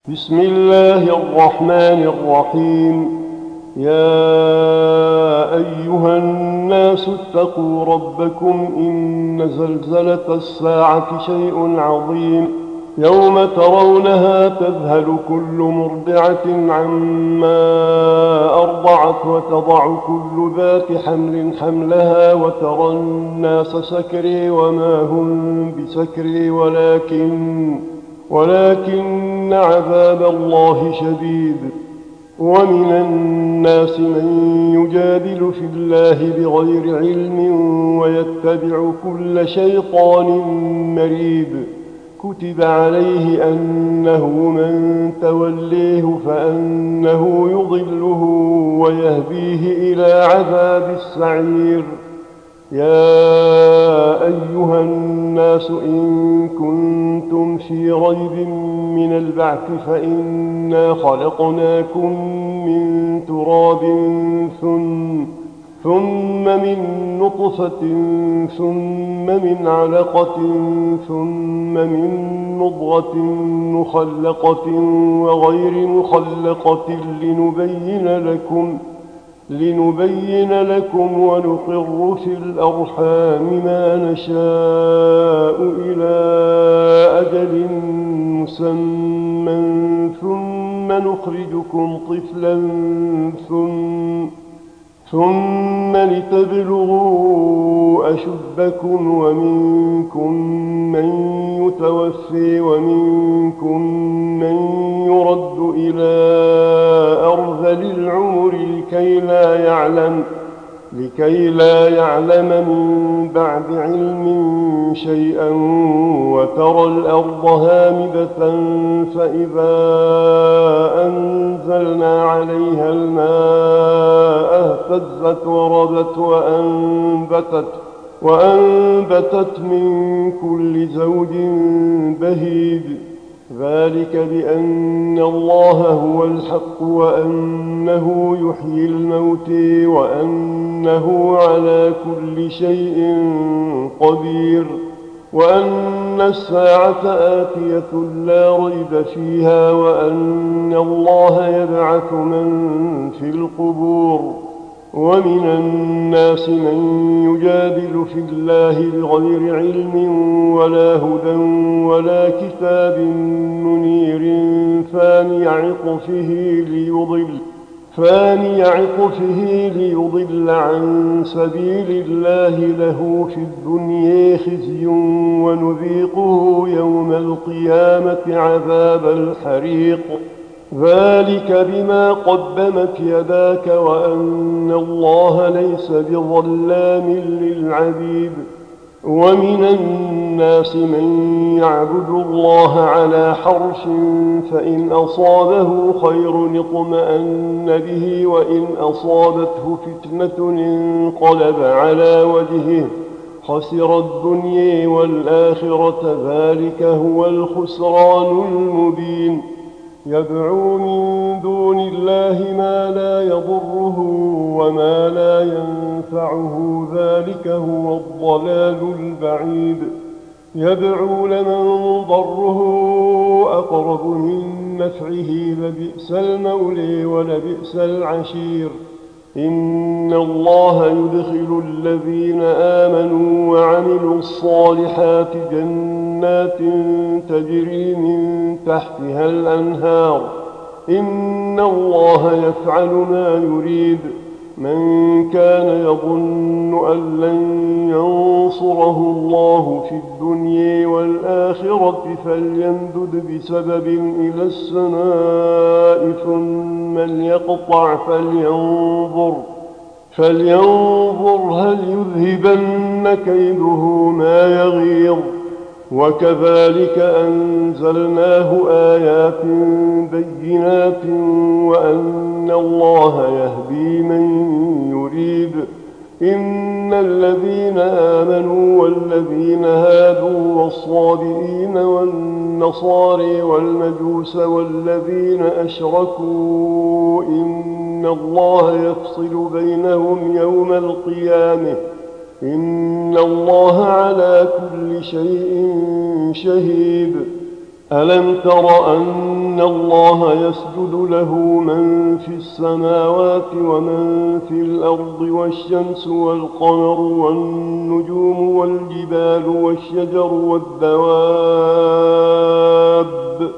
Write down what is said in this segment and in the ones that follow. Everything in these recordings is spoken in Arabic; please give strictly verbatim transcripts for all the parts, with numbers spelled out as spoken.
بسم الله الرحمن الرحيم. يا أيها الناس اتقوا ربكم إن زلزلة الساعة شيء عظيم. يوم ترونها تذهل كل مرضعة عما أرضعت وتضع كل ذات حمل حملها وترى الناس سكري وما هم بسكري ولكن ولكن عذاب الله شديد. ومن الناس من يجادل في الله بغير علم ويتبع كل شيطان مريد. كتب عليه أنه من توليه فأنه يضله ويهديه إلى عذاب السعير. يا أيها الناس إن كنتم في ريب من البعث فإنا خلقناكم من تراب ثم, ثم من نطفة ثم من علقة ثم من مضغة مخلقة وغير مخلقة لنبين لكم لنبين لكم ونقر في الأرحام ما نشاء إلى أجل مسمى ثم نخرجكم طفلا ثم, ثم لتبلغوا أشدكم ومنكم من يتوفي ومنكم من يرد إلى أرذل العمر لكي لا يعلم لكي لا يعلم من بعد علم شيئا وترى الأرض هامدة فإذا أنزلنا عليها الماء اهتزت وربت وأنبتت, وأنبتت من كل زوج بهيج. ذلك بأن الله هو الحق وأنه يحيي الموت وأنه على كل شيء قدير وأن الساعة آتية لا ريب فيها وأن الله يبعث من في القبور. ومن الناس من يجادل في الله بغير علم ولا هدى ولا كتاب منير ثاني عطفه ليضل ثاني عطفه ليضل عن سبيل الله له في الدنيا خزي ونذيقه يوم القيامة عذاب الحريق. ذلك بما قدمت يداك وأن الله ليس بظلام للعبيد. ومن الناس من يعبد الله على حرف فإن أصابه خير اطمأن به وإن أصابته فتنة انقلب على وجهه خسر الدنيا والآخرة. ذلك هو الخسران المبين. يدعو من دون الله ما لا يضره وما لا ينفعه ذلك هو الضلال البعيد. يدعو لمن ضره أقرب من نفعه لبئس المولى ولبئس العشير. إن الله يدخل الذين آمنوا وعملوا الصالحات جنات تجري من تحتها الأنهار. إن الله يفعل ما يريد. من كان يظن أن لن ينصره الله في الدنيا والآخرة فليمدد بسبب إلى السماء ثم ليقطع فلينظر, فلينظر هل يذهبن كيده ما يغيظ. وكذلك أنزلناه آيات بينات وأن الله يهدي من يريد. إن الذين آمنوا والذين هادوا والصابئين والنصارى والمجوس والذين أشركوا إن الله يفصل بينهم يوم القيامة إن الله على كل شيء شهيد. ألم تر أن الله يسجد له من في السماوات ومن في الأرض والشمس والقمر والنجوم والجبال والشجر والدواب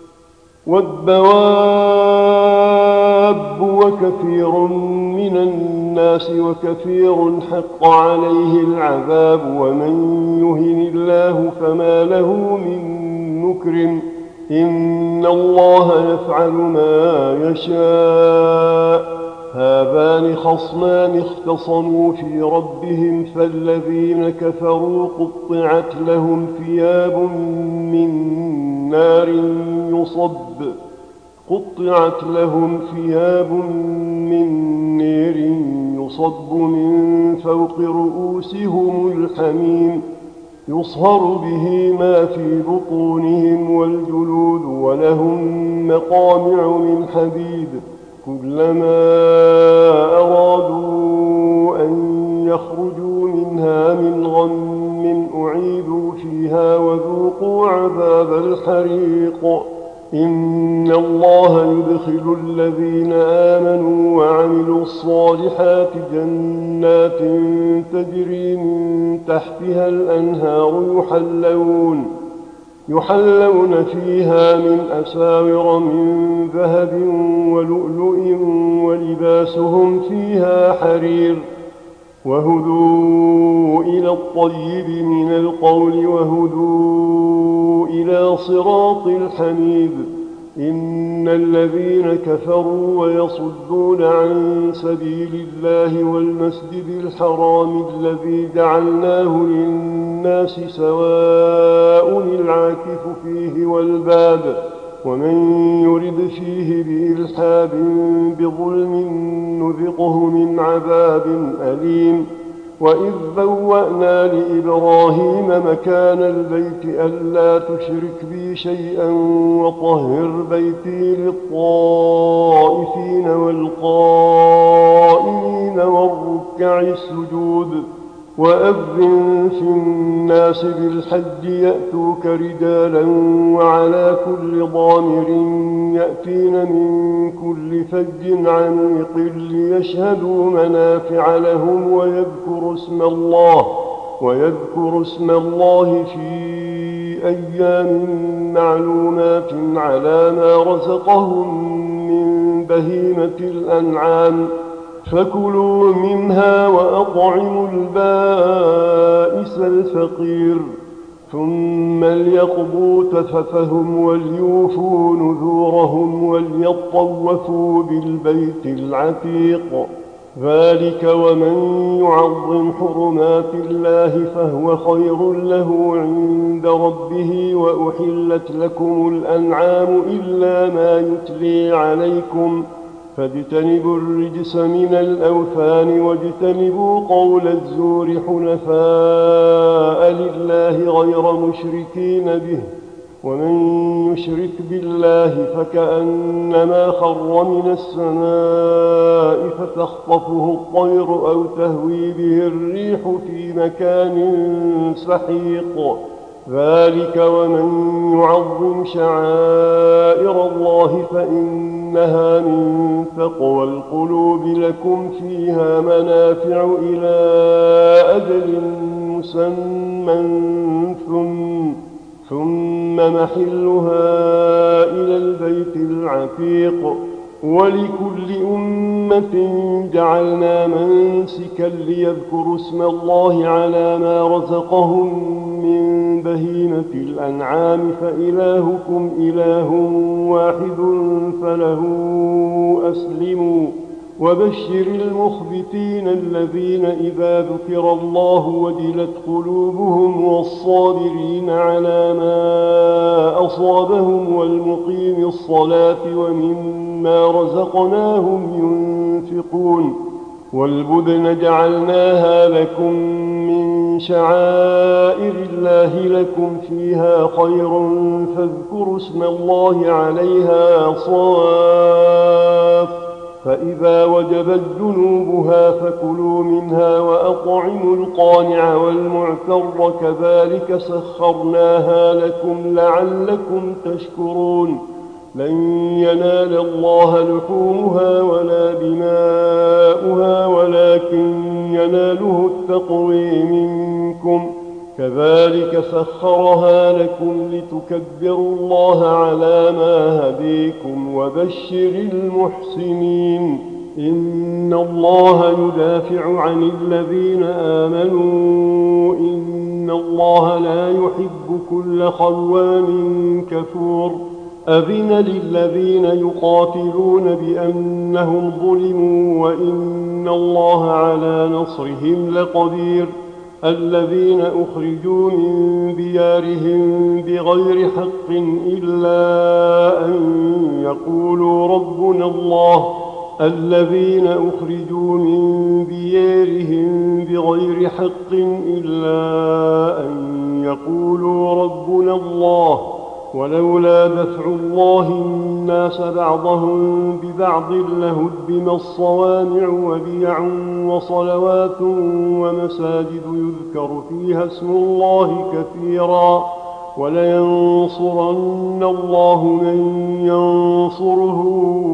والدواب وكثير من الناس وكثير حق عليه العذاب ومن يهن الله فما له من مكرم إن الله يفعل ما يشاء هذان خصمان اختصموا في ربهم فالذين كفروا قطعت لهم ثياب من نار يصب قطعت لهم ثياب من نار يصب من فوق رؤوسهم الحميم يصهر به ما في بطونهم والجلود ولهم مقامع من حديد كلما أرادوا أن يخرجوا منها من غم أعيدوا فيها وذوقوا عذاب الحريق إن الله يدخل الذين آمنوا وعملوا الصالحات جنات تجري من تحتها الأنهار يحلون يحلون فيها من أساور من ذهب ولؤلؤ ولباسهم فيها حرير وهدوا إلى الطيب من القول وهدوا إلى صراط الحميد إن الذين كفروا ويصدون عن سبيل الله والمسجد الحرام الذي جعلناه للناس سواء العاكف فيه والباد ومن يرد فيه بإلحاد بظلم نذقه من عذاب أليم وإذ بوأنا لإبراهيم مكان البيت ألا تشرك بي شيئا وطهر بيتي للطائفين والقائمين والركع السجود وأذن في الناس بالحج يأتوك رجالا وعلى كل ضامر يأتين من كل فج عميق ليشهدوا منافع لهم ويذكروا اسم الله ويذكروا اسم الله في أيام معلومات على ما رزقهم من بهيمة الأنعام فكلوا منها وأطعموا البائس الفقير ثم ليقضوا تفثهم وليوفوا نذورهم وليطوفوا بالبيت العتيق ذلك ومن يعظم حرمات الله فهو خير له عند ربه وأحلت لكم الأنعام إلا ما يتلي عليكم فاجتنبوا الرجس من الأوثان واجتنبوا قول الزور حنفاء لله غير مشركين به ومن يشرك بالله فكأنما خر من السماء فتخطفه الطير أو تهوي به الريح في مكان سحيق ذلك ومن يعظم شعائر الله فإنها من تقوى القلوب لكم فيها منافع إلى أجل مسمى ثم, ثم محلها إلى البيت العتيق ولكل أمة جعلنا منسكا ليذكروا اسم الله على ما رزقهم من بهيمة الأنعام فإلهكم إله واحد فله أسلموا وبشر المخبتين الذين إذا ذكر الله وجلت قلوبهم والصابرين على ما أصابهم والمقيم الصلاة ومما رزقناهم ينفقون والبدن جعلناها لكم من شعائر الله لكم فيها خير فاذكروا اسم الله عليها صواف فإذا وجبت جنوبها فكلوا منها وأطعموا القانع والمعتر كذلك سخرناها لكم لعلكم تشكرون لن ينال الله لحومها ولا دماؤها ولكن يناله التقوى منكم كذلك سخرها لكم لتكبروا الله على ما هديكم وبشر المحسنين إن الله يدافع عن الذين آمنوا إن الله لا يحب كل خوان كفور أذن للذين يقاتلون بأنهم ظلموا وإن الله على نصرهم لقدير الذين أخرجوا من ديارهم بغير حق إلا أن يقولوا ربنا الله الذين أخرجوا من ديارهم بغير حق إلا أن يقولوا ربنا الله ولولا دفع الله الناس بعضهم ببعض لهدم الصوامع وبيع وصلوات ومساجد يذكر فيها اسم الله كثيرا ولينصرن الله من ينصره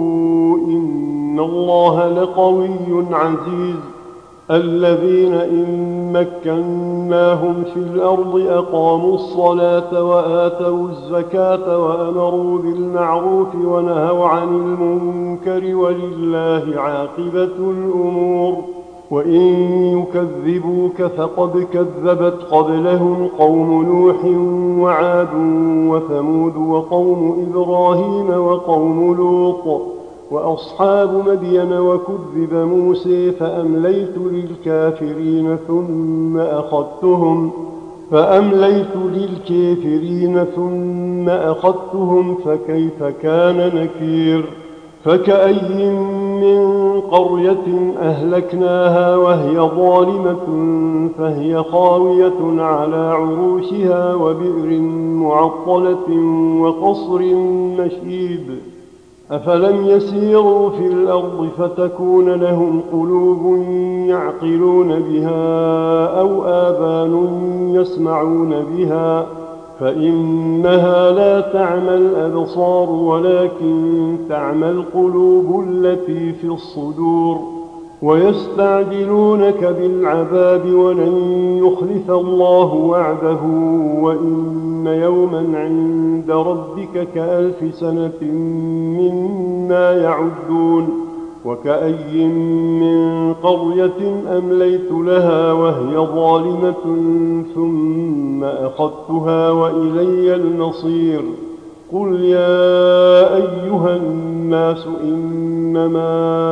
إن الله لقوي عزيز الذين إن مكناهم في الأرض أقاموا الصلاة وآتوا الزكاة وأمروا بالمعروف ونهوا عن المنكر ولله عاقبة الأمور وإن يكذبوك فقد كذبت قبلهم قوم نوح وعاد وثمود وقوم إبراهيم وقوم لوط وأصحاب مدين وكذب موسى فأمليت للكافرين ثم أخذتهم فأمليت للكافرين ثم أخذتهم فكيف كان نكير فكأي من قرية أهلكناها وهي ظالمة فهي خاوية على عروشها وبئر معطلة وقصر مشيد أفلم يسيروا في الأرض فتكون لهم قلوب يعقلون بها أو آذان يسمعون بها فإنها لا تعمى الأبصار ولكن تعمى القلوب التي في الصدور ويستعجلونك بالعذاب ولن يخلف الله وعده وإن يوما عند ربك كألف سنة مما يعدون وكأي من قرية أمليت لها وهي ظالمة ثم أخذتها وإلي المصير قل يا أيها الناس إنما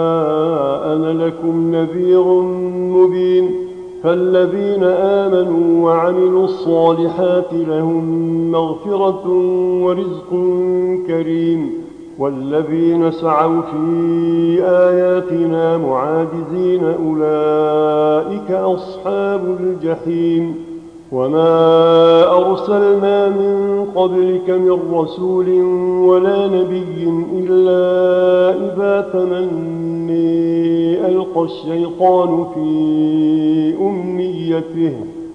أنا لكم نذير مبين فالذين آمنوا وعملوا الصالحات لهم مغفرة ورزق كريم والذين سعوا في آياتنا معاجزين أولئك أصحاب الجحيم وما أرسلنا من قبلك من رسول ولا نبي إلا إذا تمني ألقى الشيطان في أمنيته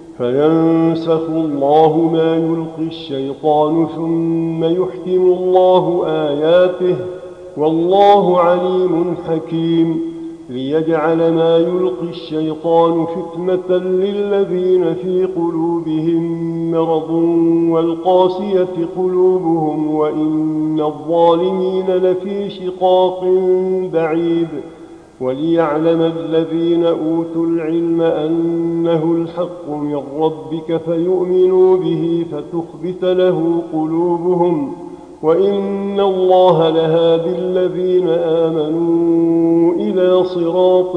فينسخ الله ما يلقي الشيطان ثم يحكم الله آياته والله عليم حكيم ليجعل ما يلقي الشيطان فتنة للذين في قلوبهم مرض والقاسية قلوبهم وإن الظالمين لفي شقاق بعيد وليعلم الذين أوتوا العلم أنه الحق من ربك فيؤمنوا به فتخبت له قلوبهم وإن الله لهادي الذين آمنوا إلى صراط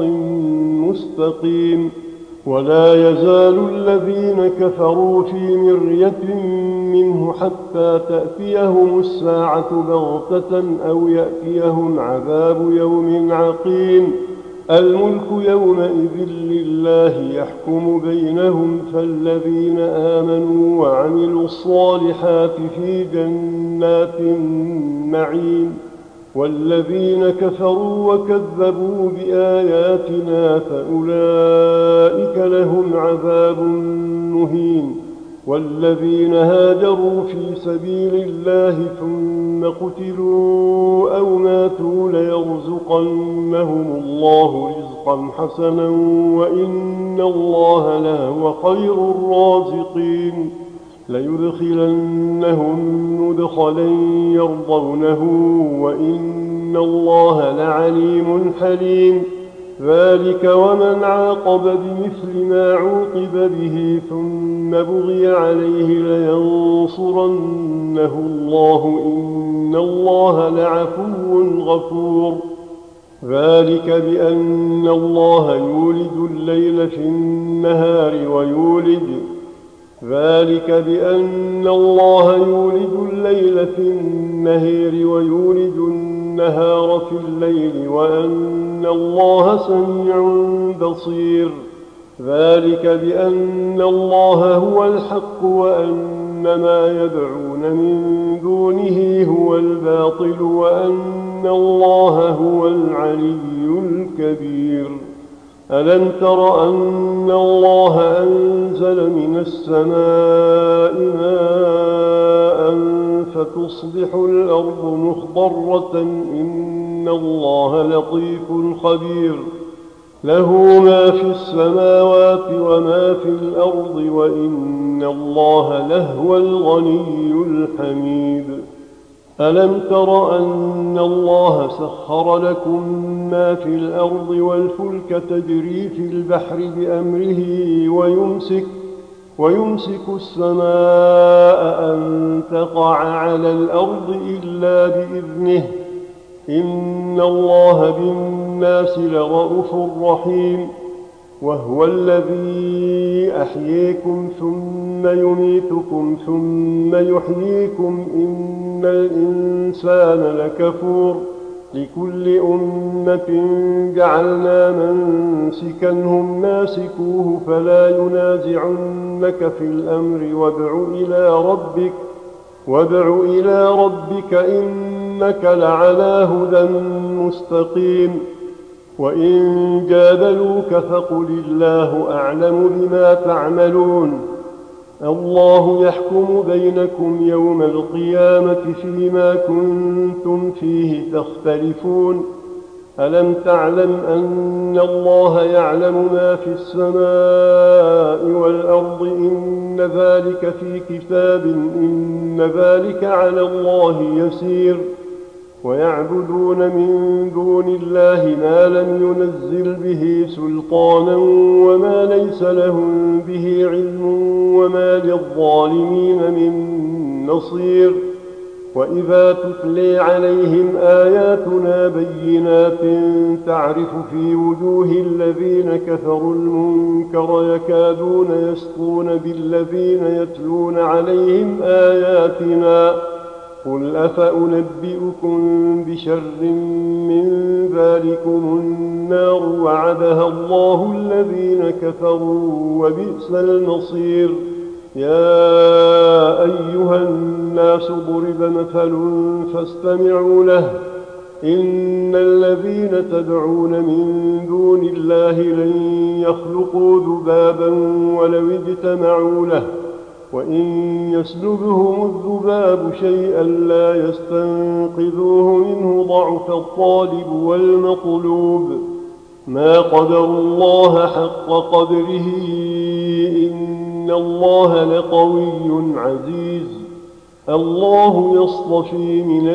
مستقيم ولا يزال الذين كفروا في مرية منه حتى تأتيهم الساعة بغتة أو يأتيهم عذاب يوم عقيم الملك يومئذ لله يحكم بينهم فالذين آمنوا وعملوا الصالحات في جنات النعيم والذين كفروا وكذبوا بآياتنا فأولئك لهم عذاب مهين. والذين هاجروا في سبيل الله ثم قتلوا أو ماتوا ليرزقنهم الله رزقا حسنا وإن الله لهو خير الرازقين. ليدخلنهم مدخلا يرضونه وإن الله لعليم حليم. ذلك ومن عاقب بمثل ما عوقب به ثم بغي عليه لينصرنه الله إن الله لعفو غفور. ذلك بأن الله يولد الليل في النهار ويولد ذلك بأن الله يولد الليل في النهار ويولد النهار في الليل وأن الله سميع بصير. ذلك بأن الله هو الحق وأن ما يدعون من دونه هو الباطل وأن الله هو العلي الكبير. ألم تر أن الله أنزل من السماء ماء فتصبح الأرض مخضرة إن الله لطيف خبير. له ما في السماوات وما في الأرض وإن الله لهو الغني الحميد. ألم تر أن الله سخر لكم ما في الأرض والفلك تجري في البحر بأمره ويمسك, ويمسك السماء أن تقع على الأرض إلا بإذنه إن الله بالناس لرءوف رحيم. وهو الذي أحييكم ثم يميتكم ثم يحييكم إن الإنسان لكفور. لكل أمة جعلنا منسكنهم ناسكوه فلا ينازعنك في الأمر وادع إلى ربك وادع إلى ربك إنك لعلى هدى مستقيم. وإن جادلوك فقل الله أعلم بما تعملون. الله يحكم بينكم يوم القيامة فيما كنتم فيه تختلفون. ألم تعلم أن الله يعلم ما في السماء والأرض إن ذلك في كتاب إن ذلك على الله يسير. ويعبدون من دون الله ما لم ينزل به سلطانا وما ليس لهم به علم وما للظالمين من نصير. وإذا تتلي عليهم آياتنا بينات تعرف في وجوه الذين كفروا المنكر يكادون يسطون بالذين يتلون عليهم آياتنا. قل أفأنبئكم بشر من ذلكم النار وعدها الله الذين كفروا وبئس المصير. يا أيها الناس ضرب مثل فاستمعوا له إن الذين تدعون من دون الله لن يخلقوا ذبابا ولو اجتمعوا له وإن يسلبهم الذباب شيئا لا يستنقذوه منه ضعف الطالب والمطلوب. ما قدروا الله حق قدره إن الله لقوي عزيز. الله يصطفي من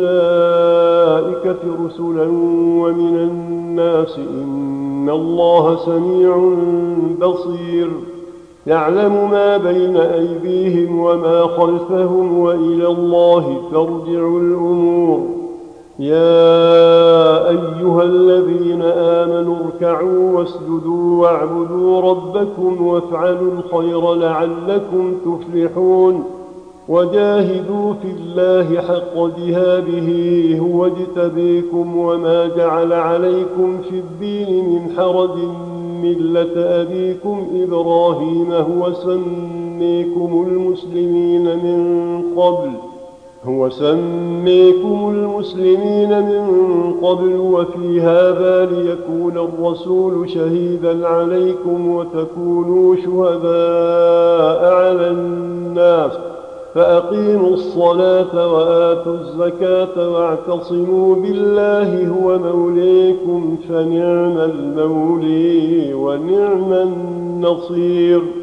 الملائكة رسلا ومن الناس إن الله سميع بصير. يعلم ما بين أيديهم وما خلفهم وإلى الله ترجع الأمور. يا أيها الذين آمنوا اركعوا واسجدوا واعبدوا ربكم وافعلوا الخير لعلكم تفلحون. وجاهدوا في الله حق جهاده هو اجتبيكم وما جعل عليكم في الدين من حرج ملة أبيكم إبراهيم هو سميكم المسلمين من قبل هو سميكم المسلمين من قبل وفي هذا ليكون الرسول شهيدا عليكم وتكونوا شهداء على الناس فأقيموا الصلاة وآتوا الزكاة واعتصموا بالله هو موليكم فنعم المولي ونعم النصير.